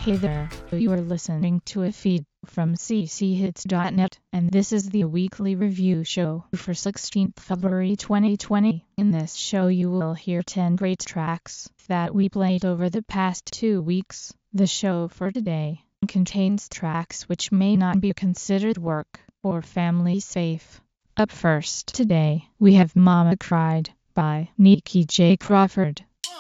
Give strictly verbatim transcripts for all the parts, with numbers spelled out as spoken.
Hey there, you are listening to a feed from c c hits dot net, and this is the weekly review show for sixteenth February twenty twenty. In this show you will hear ten great tracks that we played over the past two weeks. The show for today contains tracks which may not be considered work or family safe. Up first today, we have Mama Cried by Nikki J. Crawford.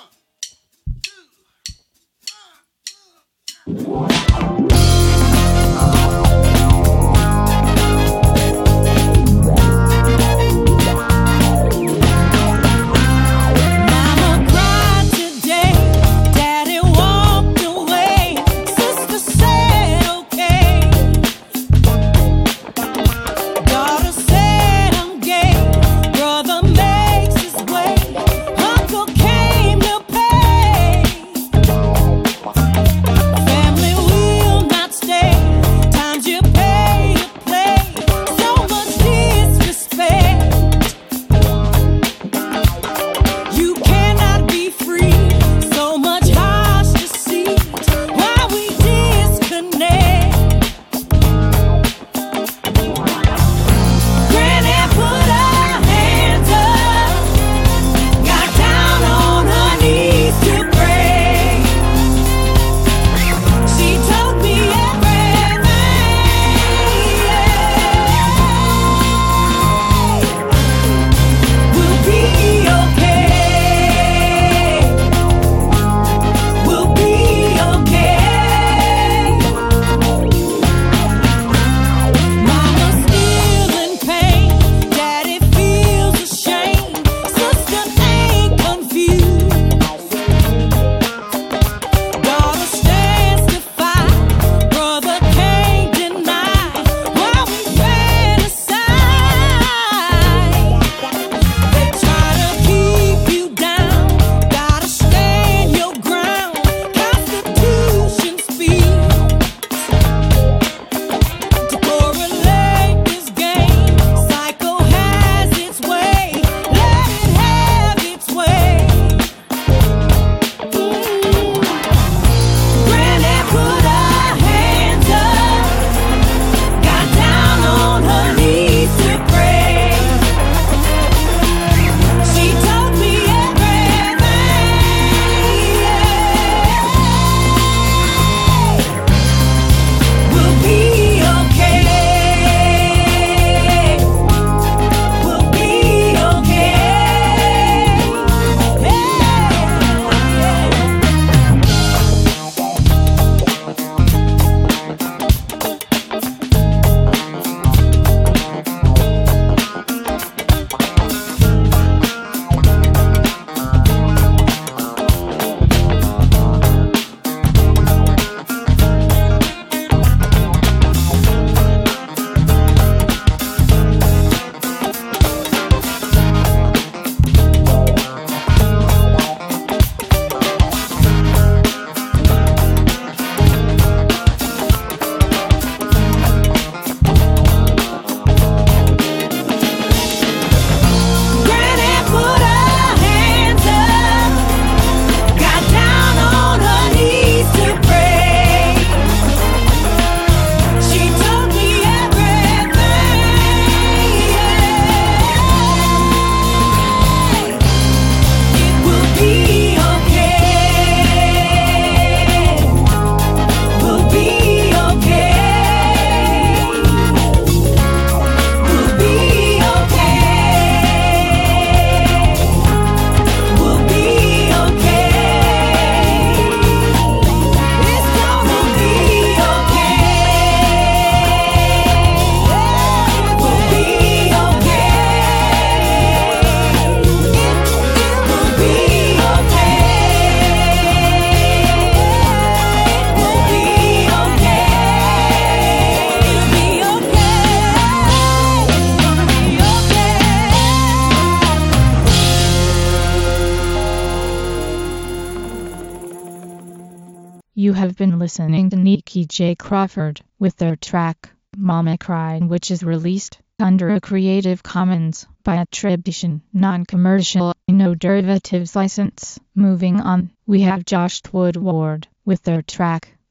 You have been listening to Nikki J. Crawford with their track, Mama Cried, which is released under a Creative Commons by attribution, non-commercial, no derivatives license. Moving on, we have Josh Woodward with their track,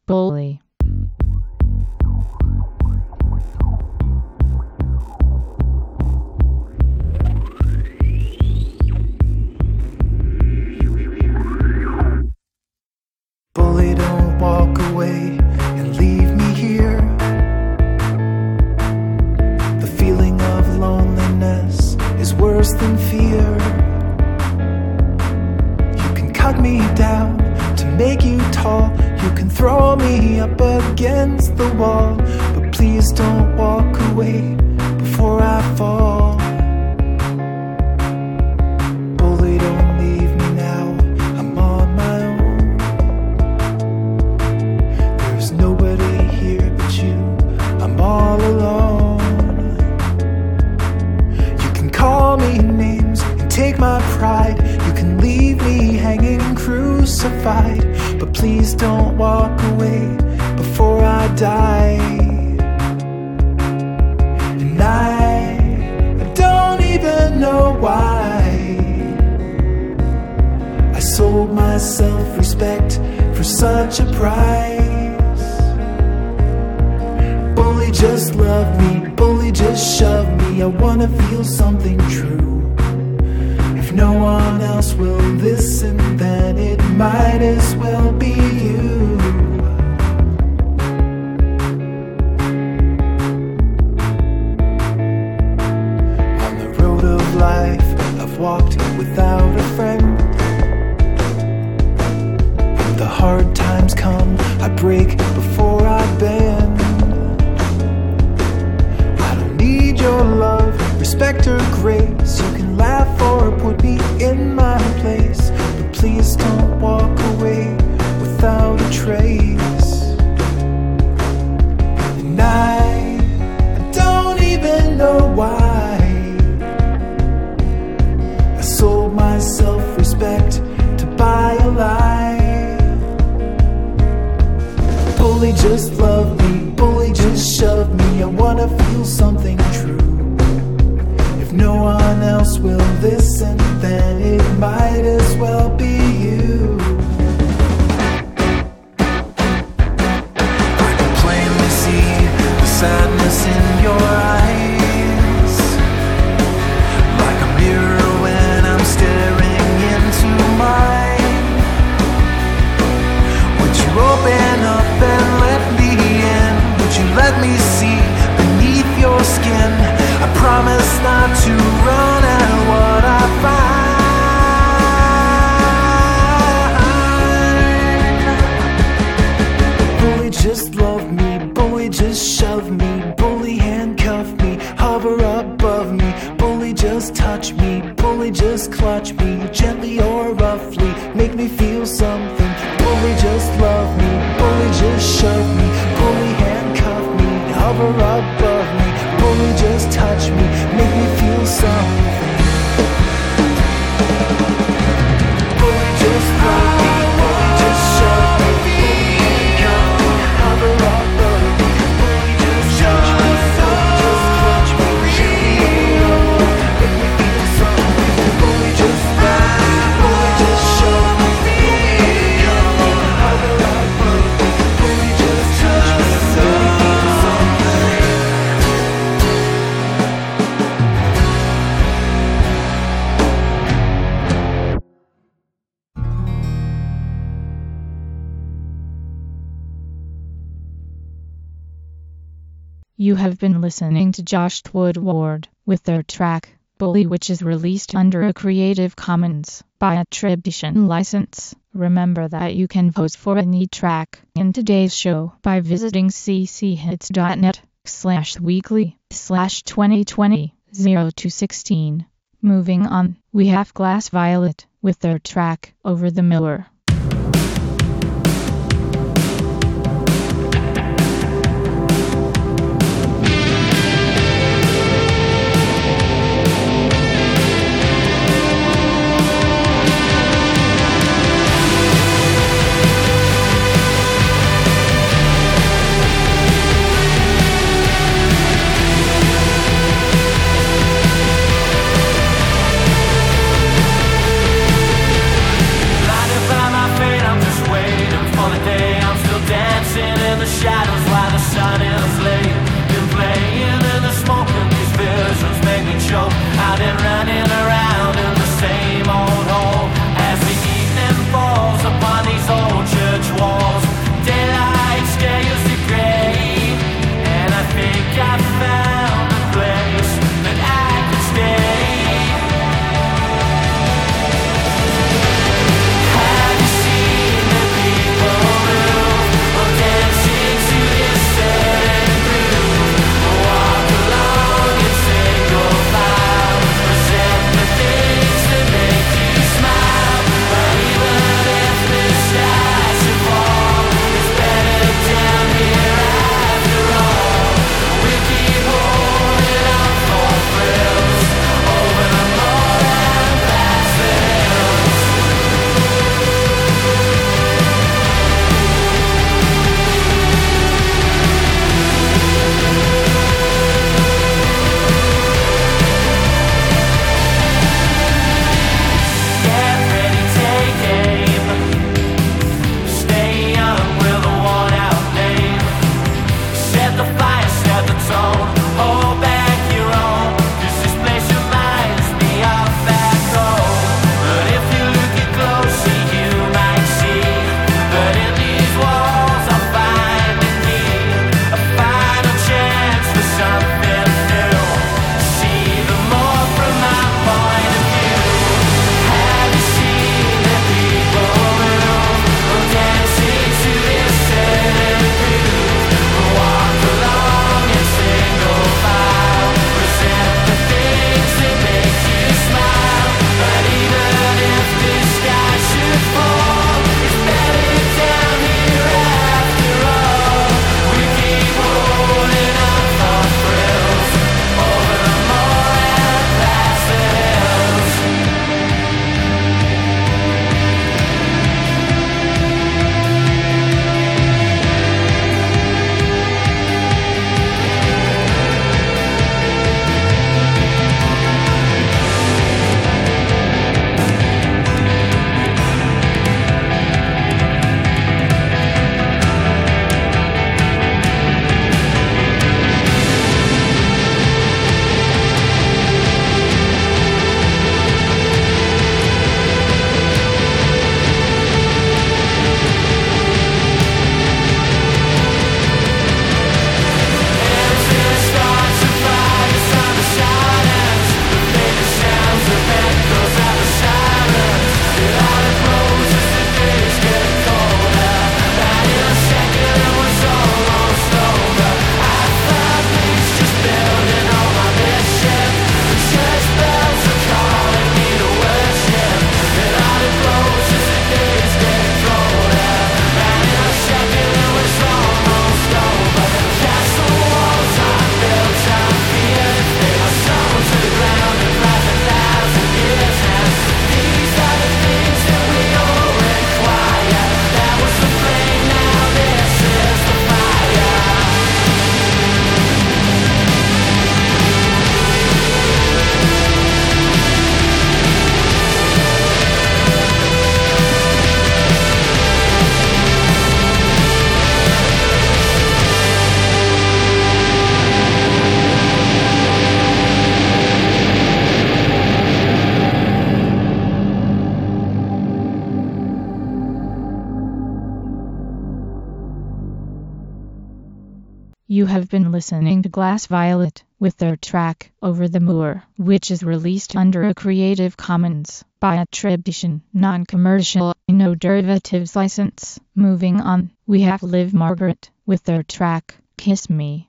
Bully. Bully, don't walk away and leave me here. The feeling of loneliness is worse than fear. You can cut me down to make you tall. You can throw me up against the wall, but please don't walk away before I fall. Bully, don't leave me now, I'm on my own. There's nobody here but you, I'm all alone. You can call me names and take my pride. You can leave me hanging crucified, but please don't walk away before I die. And I, I don't even know why I sold my self-respect for such a price. Bully, just love me, bully, just shove me. I wanna feel something true. If no one else will listen, then it might as well be you. On the road of life, I've walked without a friend. When the hard times come, I break before I bend. I don't need your love, respect or grace. You can laugh or put me in my place, but please don't walk away without a trace. And I, I don't even know why I sold my self-respect to buy a lie. Bully, just love me, bully, just shove me. I wanna feel something true. If no one else will listen, then it might as well be you. I can plainly see the sadness in your eyes, like a mirror when I'm staring into mine. Would you open up and let me in? Would you let me see beneath your skin? I promise not to run at what I find. Bully, just love me, bully, just shove me. Bully, handcuff me, hover above me. Bully, just touch me, bully, just clutch me, gently or roughly, make me feel something. Bully, just love me, bully, just shove me. Bully, handcuff me, hover above me. Bully, just touch me, make me feel something. Bully, just love me, bully, just shove me. Bully, handcuff me, hover above me. Bully, just touch me, bully, just clutch me, gently or roughly, make me feel something. Bully, just love me, bully, just shove me. Bully, handcuff me, hover above me. Bully, just touch me, make me feel something. You have been listening to Josh Woodward with their track, Bully, which is released under a Creative Commons by attribution license. Remember that you can vote for any track in today's show by visiting cchits.net slash weekly slash 2020 02 16. Moving on, we have Glass Violet with their track, Over the Miller. Blinded by You have been listening to Glass Violet with their track Over the Moor, which is released under a Creative Commons by attribution, non-commercial, no derivatives license. Moving on, we have Liv Margaret with their track Kiss Me.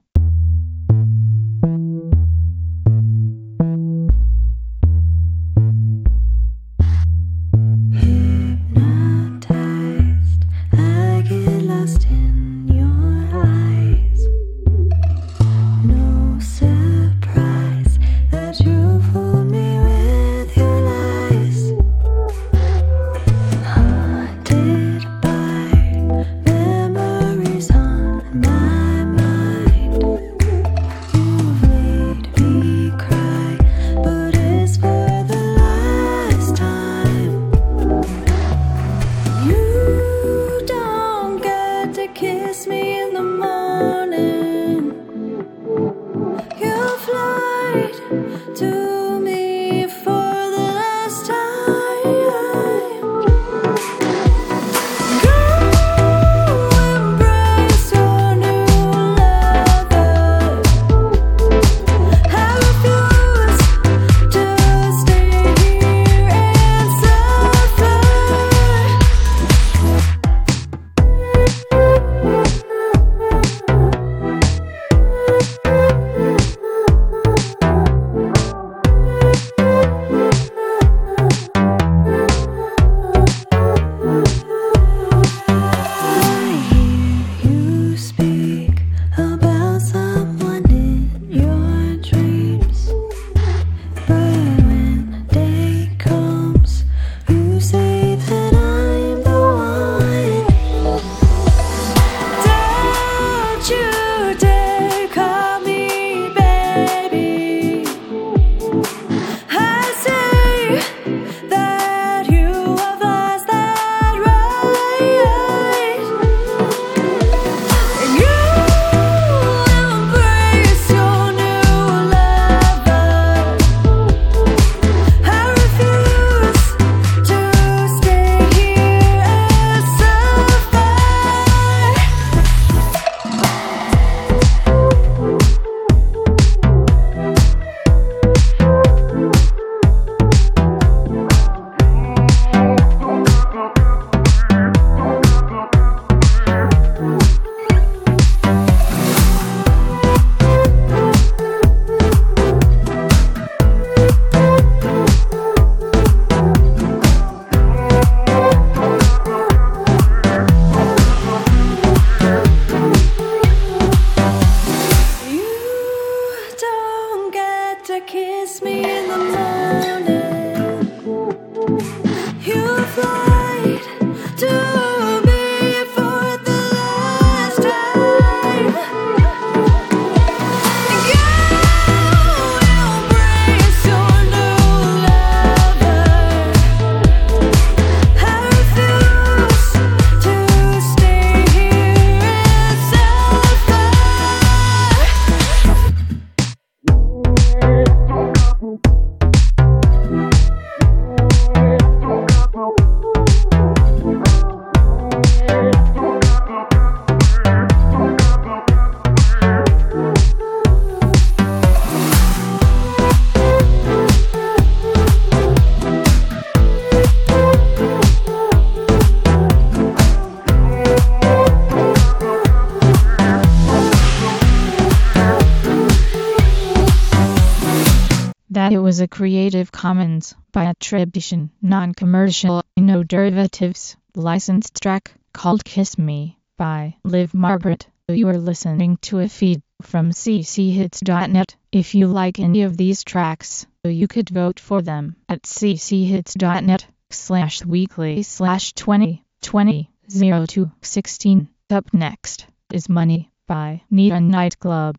It was a Creative Commons by attribution, non-commercial, no derivatives, licensed track called Kiss Me by Liv Margaret. You are listening to a feed from c c hits dot net. If you like any of these tracks, you could vote for them at c c hits dot net slash weekly slash twenty twenty oh two sixteen. Up next is Money by Nita Nightclub.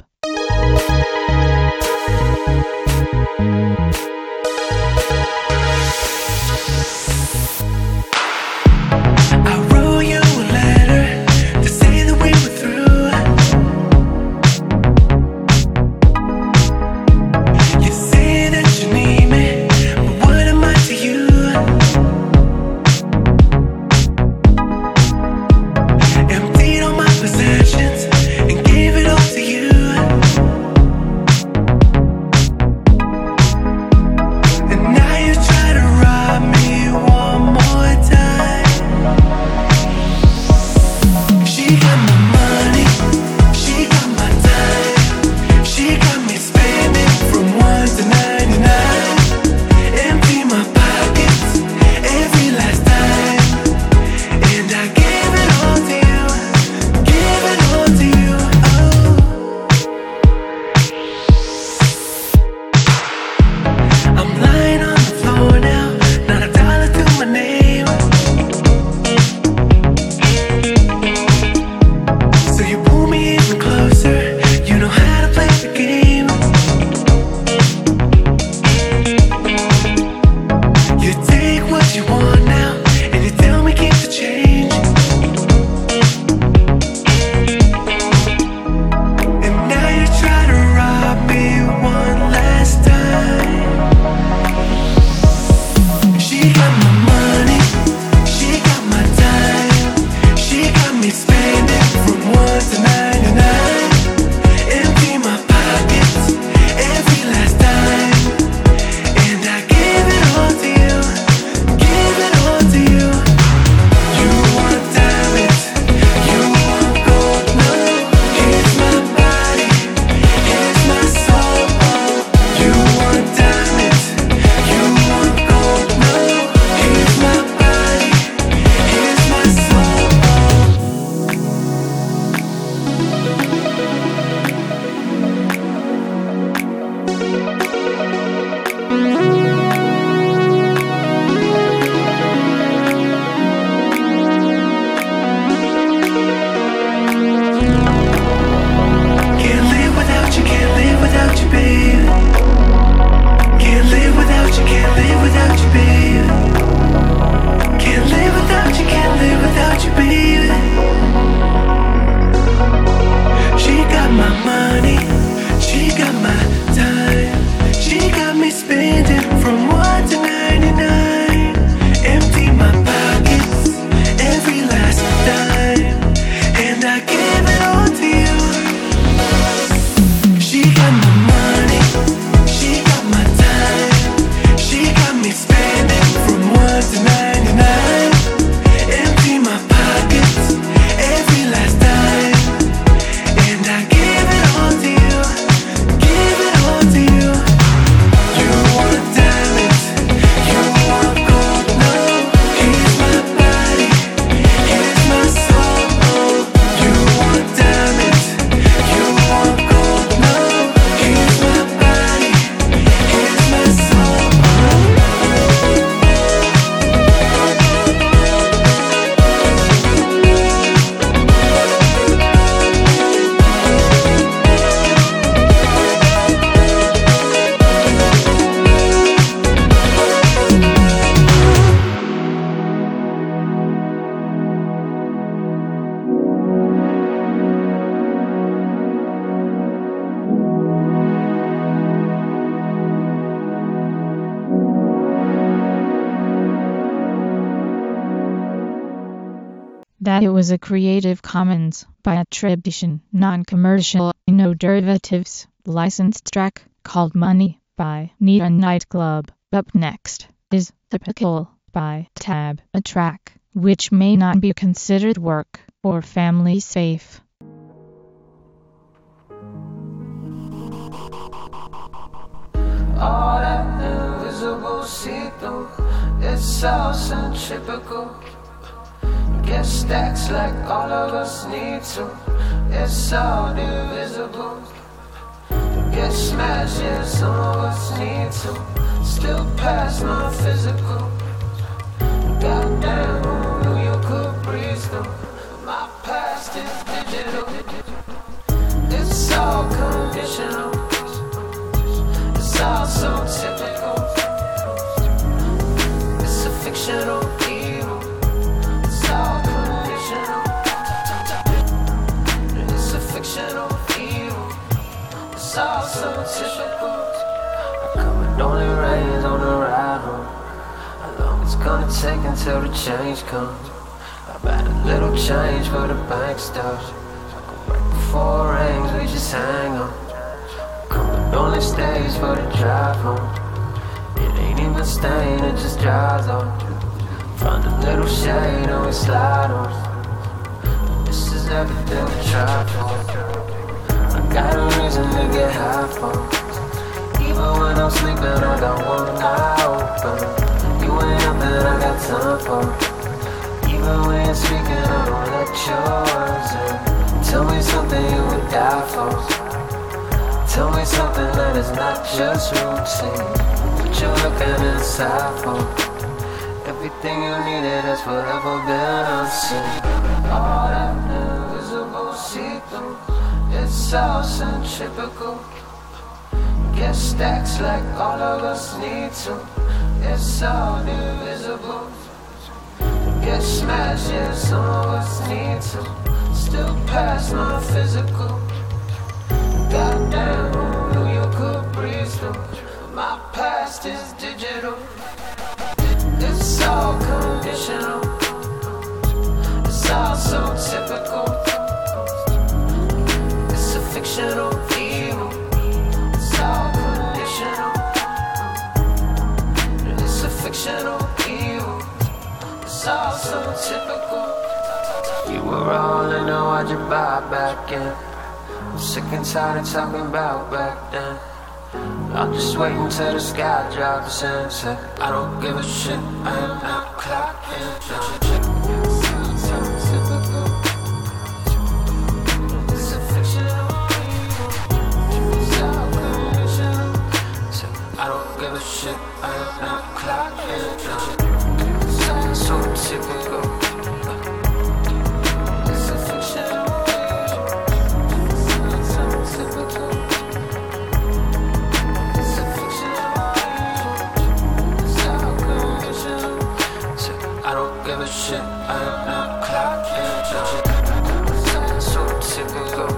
I wrote you a letter to say that we were through. You say that you need me, but what am I to you? Emptied all my possessions and gave it all to you. got my money, she got my time. She got me spending from one to ninety-nine. Empty my pockets every last dime, and I give it all to you, give it all to you. You want diamonds, you want gold, no. Here's my body, here's my soul. You want diamonds, you want gold, no. Here's my body, here's my soul. Can't live without you, can't live without you, babe. Can't live without you, can't live without you, babe. Can't live without you, can't live without you, baby. She got my money, she got my time. She got me spending from one to ninety-nine. Empty my pockets every last dime, and I give it all to you. She got my money, she got my time. She got me spending from one to ninety-nine. Empty my pockets every last dime, and I give it all to you, give it all to you. You want diamonds, you want gold, no. Here's my body, here's my soul. You want diamonds, you want gold, no. Here's my body, here's my soul. That it was a Creative Commons by attribution, non-commercial, no derivatives, licensed track called Money by Nita Nightclub. Up next is Typical by Tab, a track which may not be considered work or family safe. All that invisible see-through, it's all centripetal. Get stacks like all of us need to, it's all divisible. Get smashed, yeah, some of us need to, still past my physical. Goddamn, who knew you could breathe through? My past is digital. It's all conditional, it's all so typical. It's a fictional evil, it's all conditional. It's a fictional evil, it's all so typical. I come and only rains on the ride home. How long it's gonna take until the change comes? I've had a little change for the bank stuff. Right before it rains, we just hang on. It only stays for the drive home. It ain't even staying, it just drives on. Find a little shade and we slide on. This is everything we try for. I got a reason to get high for. Even when I'm sleeping, I got one eye open. You ain't nothing I got time for. Even when you're speaking, I don't let yours in. Tell me something you would die for. Tell me something that is not just routine. What you're looking inside for. Everything you needed has forever been unseen. All that invisible see-through, it's all centripetal. Get stacks like all of us need to, it's all divisible. Get smashed, yeah, some of us need to, still past my physical. Goddamn, who knew you could breathe through? My past is digital. It's all conditional. It's all so typical. It's a fictional evil. It's all conditional. It's a fictional evil. It's all so typical. You were all in, now why'd you buy back in? I'm sick and tired of talking about back then. I'm just waiting till the sky drops and say I don't give a shit, I am not clocking. It's a fictional evil. It's all conditional. Say I don't give a shit, I am not clocking. So typical. It's a fictional evil. So typical. I don't give a shit, I am not clocking. So typical.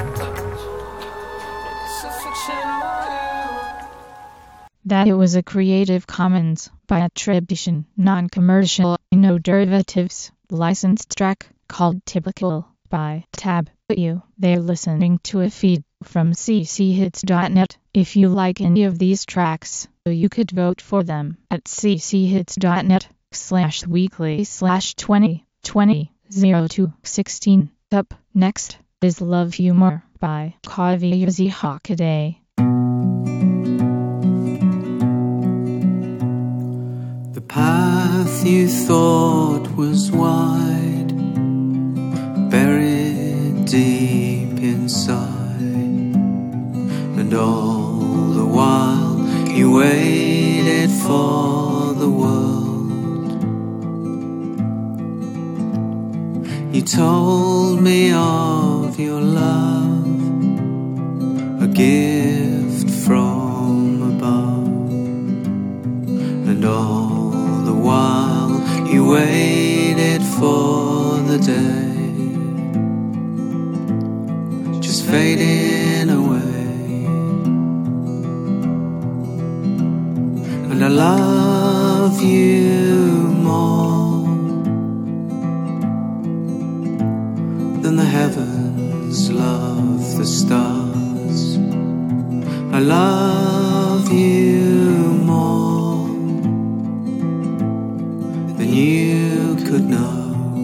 It's a fictional. That it was a Creative Commons by attribution, non-commercial, no derivatives, licensed track called Typical by Tab. You. They're listening to a feed from c c hits dot net. If you like any of these tracks, you could vote for them at c c hits dot net slash weekly slash twenty twenty oh two sixteen. Up next is Love You More by Kavyazi Hockaday. The path you thought was wide, buried deep inside, and all the while you waited for the world. You told me of your love, a gift from above, and all the while you waited for the day, just fading away. And I love you more than the heavens love the stars. I love you more than you could know.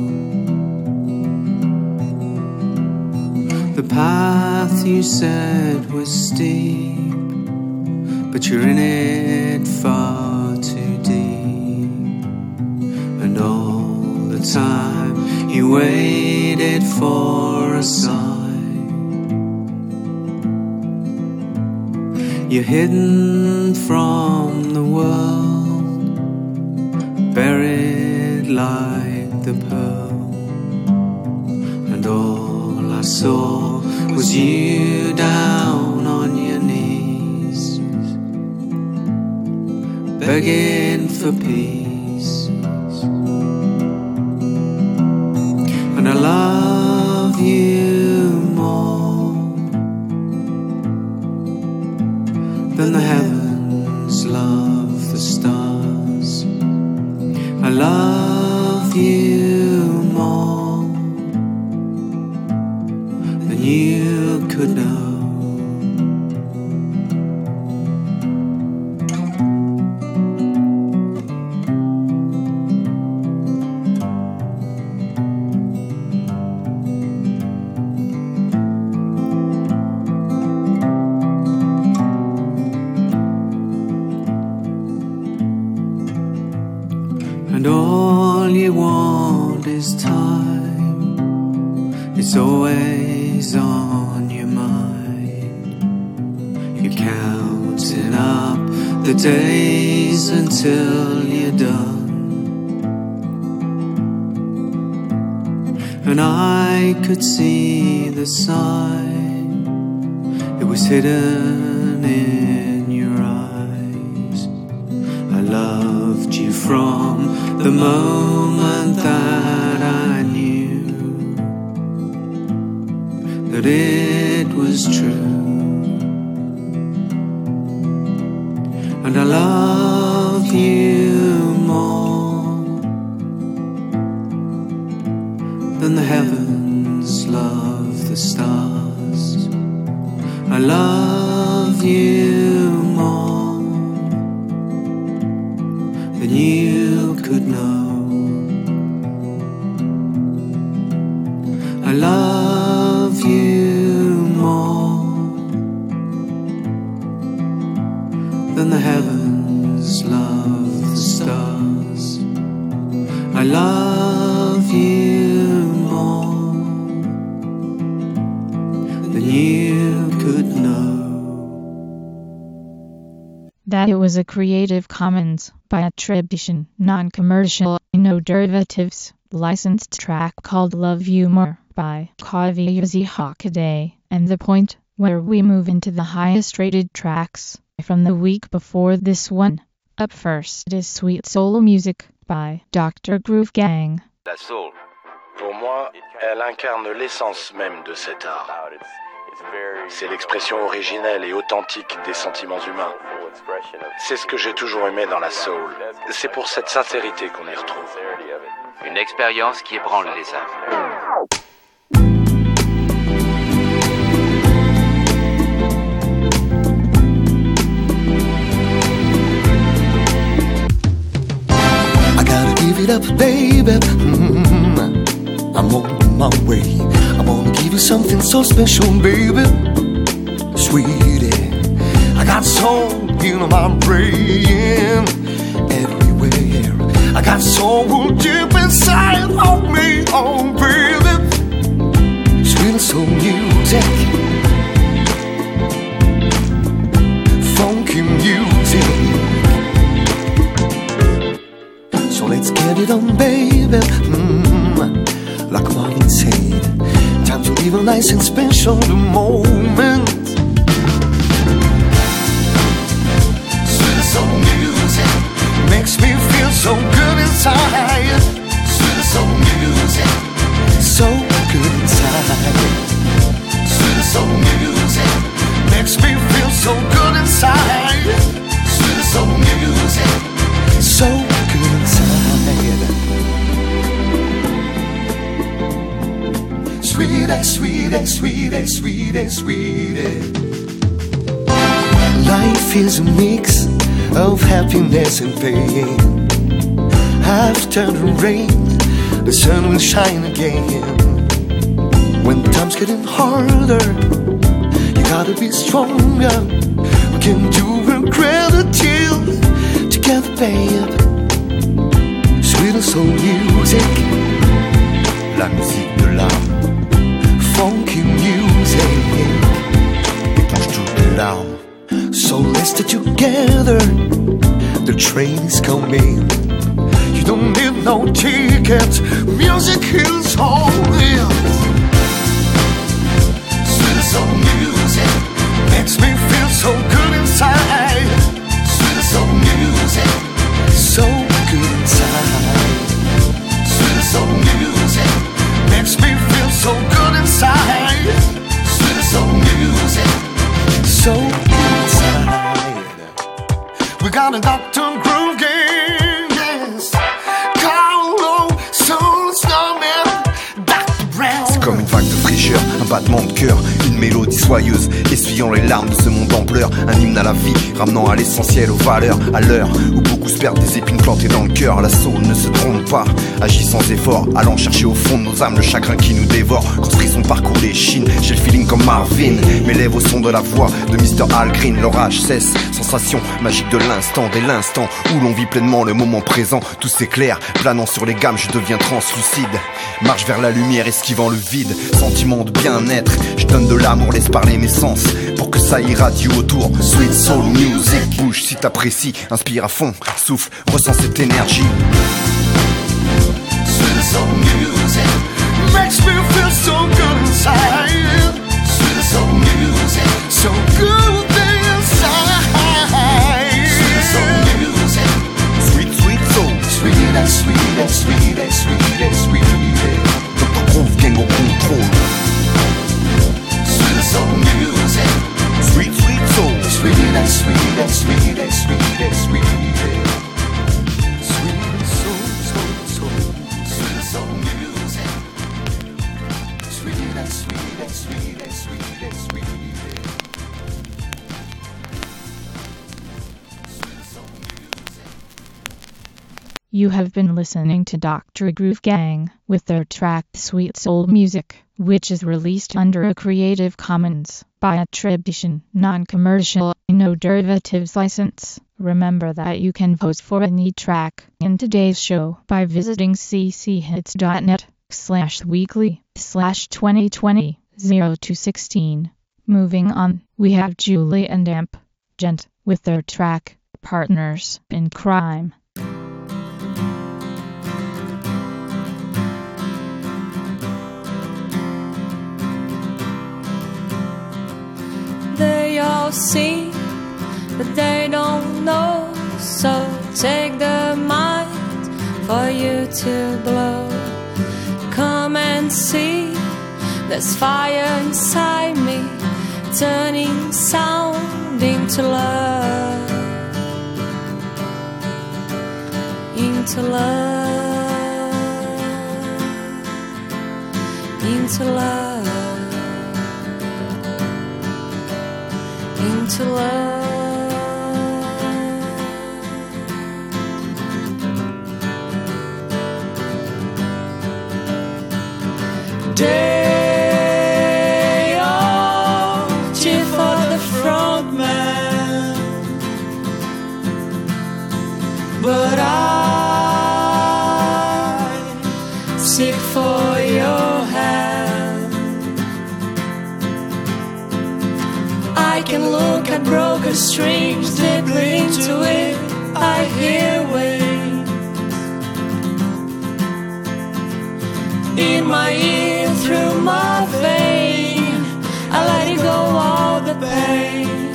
The path you said was steep, but you're in it far too deep. And all the time you waited for a sign, you're hidden from the world, buried like the pearl. And all I saw was you down on your knees, begging for peace. And I love you more than the heavens love the stars. I love you more than you could know. And all you want is time, it's always on your mind. You're counting up the days until you're done. And I could see the sign, it was hidden in your eyes. I loved you from the moment that I knew that it was true. And I love you more love you more than you could know. I love you more than the heavens love the stars. I love you more than you could know. That it was a Creative Commons by attribution, non-commercial, no derivatives, licensed track called Love You More by Kaviyuzi Hakaday, and the point where we move into the highest rated tracks from the week before this one. Up first is Sweet Soul Music by Doctor Groove Gang. La soul, pour moi, elle incarne l'essence même de cet art. C'est l'expression originelle et authentique des sentiments humains. C'est ce que j'ai toujours aimé dans la soul. C'est pour cette sincérité qu'on y retrouve. Une expérience qui ébranle les âmes. Give it up, baby. Mm-hmm. I'm on my way. I wanna give you something so special, baby. Sweetie, I got soul in my brain everywhere. I got soul deep inside of me, oh baby. Sweet soul music, funky music. So let's get it on, baby. Mm, like Marvin said, time to live a nice and special moment. Sweet soul music makes me feel so good inside. Sweet soul music, so good inside. Sweet soul music makes me feel so good inside. Sweet soul music, so good inside. Sweetie, sweetie, sweetie, sweetie, sweetie. Life is a mix of happiness and pain. After the rain, the sun will shine again. When time's getting harder, you gotta be stronger. We can do a greater deal together, babe. Sweet soul music, la musique de l'âme. Funky music, étanche toutes les larmes. So let's stay together, the train is coming. You don't need no ticket, music is all in. Sweet soul music makes me feel so good inside. Sweet soul music, so good inside. Sweet soul music makes me feel so good inside. Sweet soul music, so good inside. We got a Doctor Groove Gang, yes. Carlo, Soul Snowman, Doctor Brown. C'est comme une vague de fraîcheur, un battement de cœur, une mélodie soyeuse, essuyant les larmes de ce monde en pleurs. Un hymne à la vie, ramenant à l'essentiel, aux valeurs. À l'heure où beaucoup se perdent des épines plantées dans le cœur, la soul ne se trompe pas, agit sans effort, allant chercher au fond de nos âmes le chagrin qui nous dévore. Construit son parcours des chines, j'ai le feeling comme Marvin. Mes lèvres au son de la voix de mister Al Green. L'orage cesse, sensation magique de l'instant, dès l'instant où l'on vit pleinement le moment présent. Tout s'éclaire, planant sur les gammes, je deviens translucide. Marche vers la lumière, esquivant le vide. Sentiment de bien-être, je donne de l'amour, laisse parler mes sens pour que ça irradie autour. Sweet soul music, bouge si t'apprécies, inspire à fond, souffle, ressens cette énergie. Sweet soul music makes me feel so good inside. Sweet soul music, so good inside. Sweet soul music, Sweet, sweet soul, sweet and sweet and sweet and sweet and sweet. Doctor Groove Gang au contrôle. Sweet soul music, Sweet, sweet soul, sweet and sweet and sweet and sweet and sweet. Sweet soul, soul, soul. Sweet soul music, sweet and sweet and sweet and sweet and sweet. You have been listening to Doctor Groove Gang with their track Sweet Soul Music, which is released under a Creative Commons by attribution, non-commercial, no derivatives license. Remember that you can vote for any track in today's show by visiting cchits.net slash weekly slash 2020 0216. Moving on, we have Julie and Amp Gent with their track Partners in Crime. They all see, but they don't know. So take the mic for you to blow. Come and see, there's fire inside me, turning sound into love, into love, into love. Into love. They all cheer for the front man, but I seek for your hand. I can look at broken strings, deeply into it, I hear waves in my ear, through my vein, I let it go, all the pain.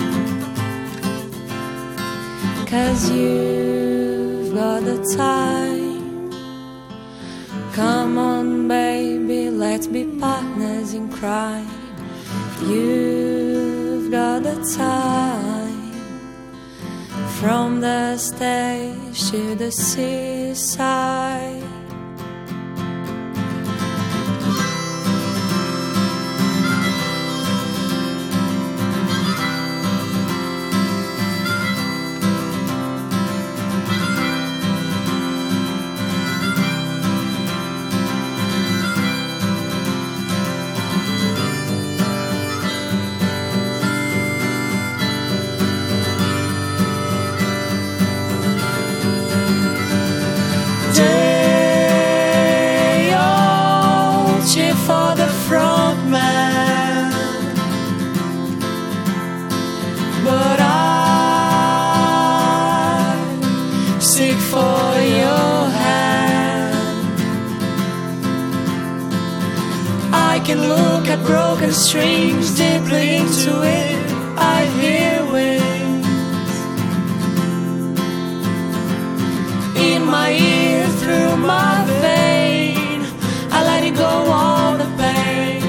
Cause you've got the time. Come on baby, let's be partners in crime. You've got the time. From the stage to the seaside. Broken strings, deeply into it, I hear waves in my ear, through my vein, I let it go, all the pain.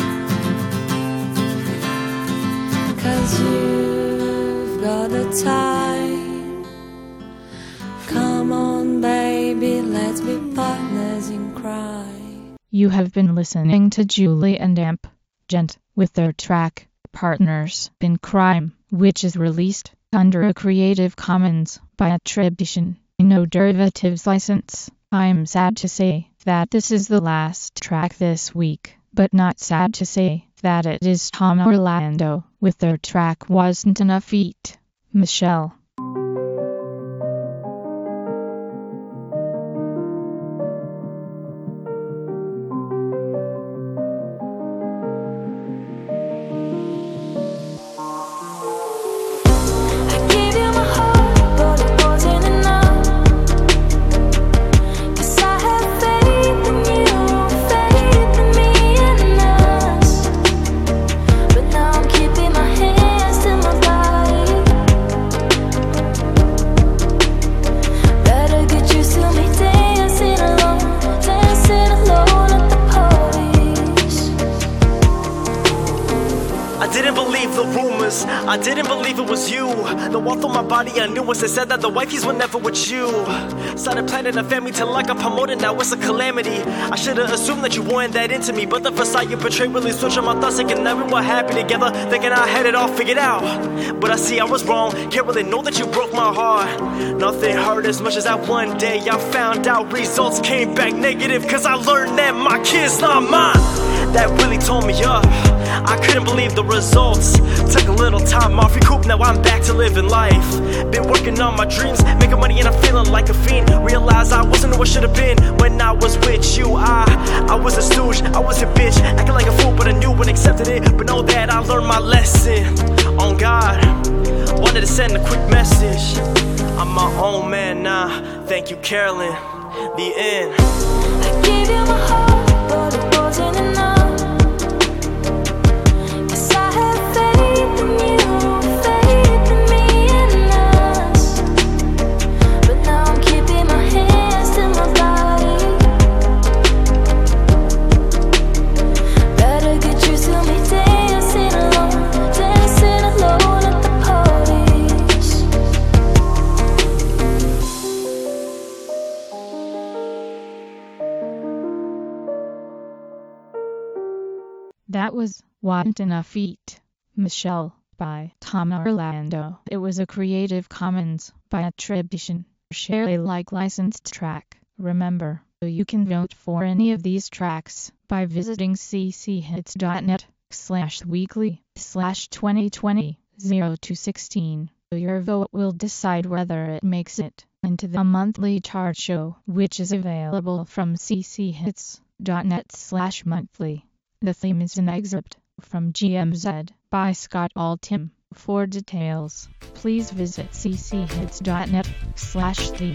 Cause you've got the time. Come on baby, let's be partners in crime. You have been listening to Julie and Amp Gent with their track Partners in Crime, which is released under a Creative Commons by attribution, no derivatives license. I'm sad to say that this is the last track this week, but not sad to say that it is Tom Orlando with their track Wasn't Enough Feet. Michelle. But now I'm keeping my hands to my body. was you. The wall through my body, I knew once they said that the wifeys were never with you. Started planning a family till I got promoted, now it's a calamity. I should've assumed that you weren't that into me, but the facade you portrayed really switched on my thoughts, thinking that we were happy together, thinking I had it all figured out. But I see I was wrong, can't really know that you broke my heart. Nothing hurt as much as that one day I found out results came back negative, cause I learned that my kid's not mine. That really tore me up, I couldn't believe the results. Took a little time off, recoup, now I'm back to living life. Been working on my dreams, making money and I'm feeling like a fiend. Realized I wasn't who I should've been when I was with you. I, I was a stooge, I was a bitch, acting like a fool, but I knew and accepted it. But know that I learned my lesson. On God, wanted to send a quick message. I'm my own man now, thank you Carolyn. The end. I gave you my heart, but it wasn't enough. That was Wasn't Enough Feat. Michelle by Tom Orlando. It was a Creative Commons by attribution, share Alike licensed track. Remember, you can vote for any of these tracks by visiting cchits.net slash weekly slash 2020 02 16. Your vote will decide whether it makes it into the monthly chart show, which is available from cchits.net slash monthly. The theme is an excerpt from G M Z by Scott Altham. For details, please visit cchits.net slash theme.